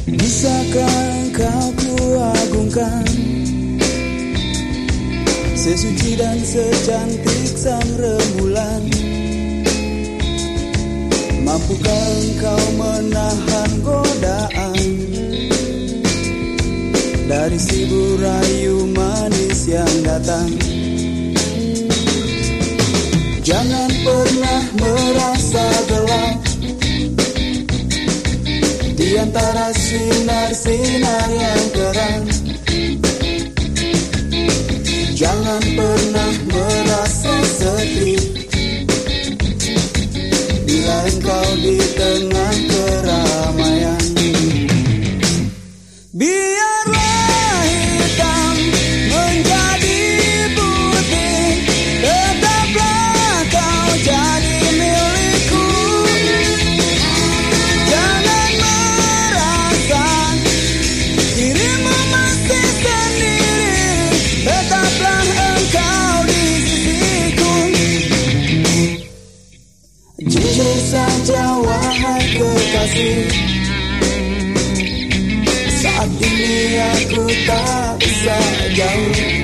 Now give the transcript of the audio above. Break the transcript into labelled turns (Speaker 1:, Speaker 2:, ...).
Speaker 1: Bisakah engkau kuagungkan, sesuci dan secantik sang rembulan? Mampukah engkau menahan godaan dari si burayu manis yang datang? Jangan pernah merasa gelap di antara sinar-sinar yang terang. Jangan pernah merasa sedih bila engkau di tengah keramaian. Biarlah hitam menjadi putih, tetaplah kau jadi milikku. Jangan merasa dirimu masih sendiri, tetaplah engkau di sisiku. Jujur saja wahai kekasih, saat ini aku tak bisa jauh.